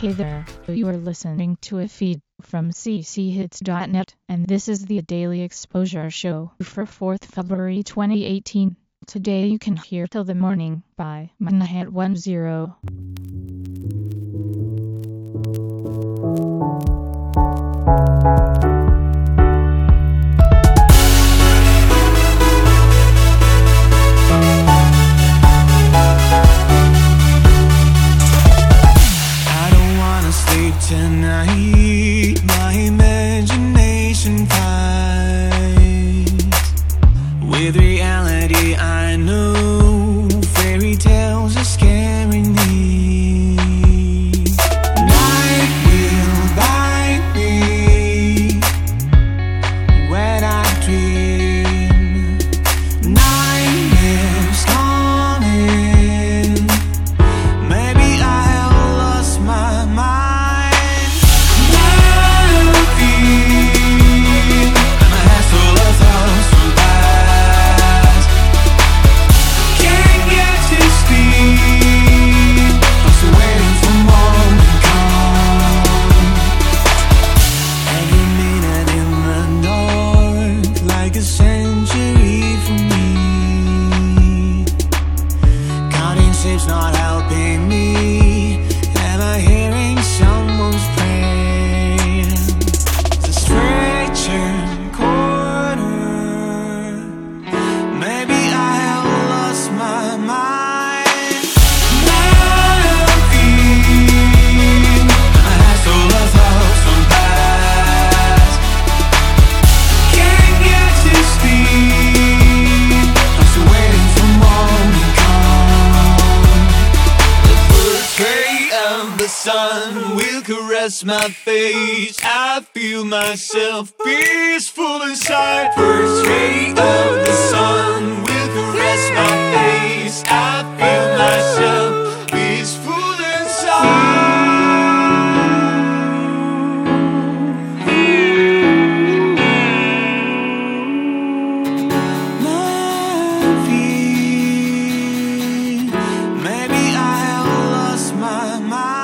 Hey there, you are listening to a feed from cchits.net, and this is the Daily Exposure Show for 4th February 2018. Today you can hear Till the Morning by Manhat10. Tonight, my imagination fights with reality. I know fairy tales are scaring me. Night will bite me when I dream. Nightmares coming. Maybe I have lost my mind. It's not helping me. Am I hearing someone's praying? It's a stranger corner. Maybe I have lost my mind. Nothing. I have stole a thousand past. Can't get to sleep. I'm still waiting for morning come. The sun will caress my face. I feel myself peaceful inside. First ray of the sun will caress my face. I feel myself peaceful inside. Maybe I have lost my mind.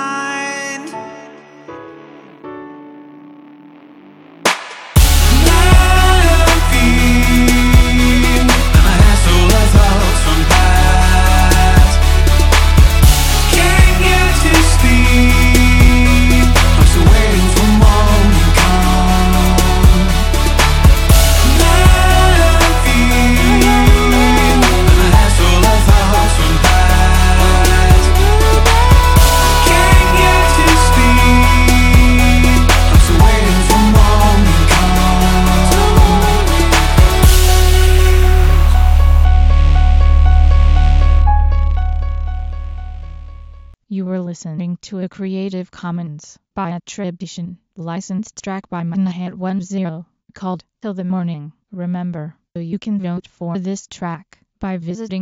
You were listening to a Creative Commons by attribution, licensed track by Manhat10, called Till the Morning. Remember, you can vote for this track by visiting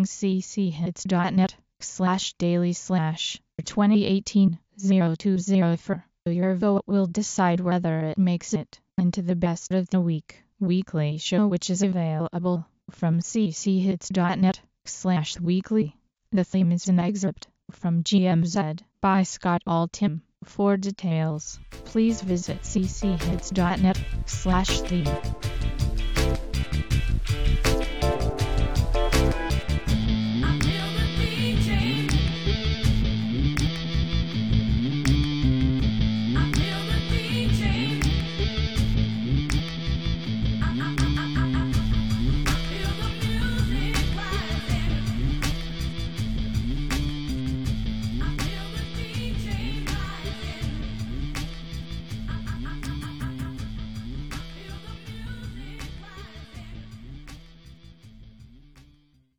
cchits.net/daily/2018-020. Your vote will decide whether it makes it into the Best of the Week weekly show, which is available from cchits.net/weekly. The theme is an excerpt from GMZ by Scott Altham. For details, please visit cchits.net/theme.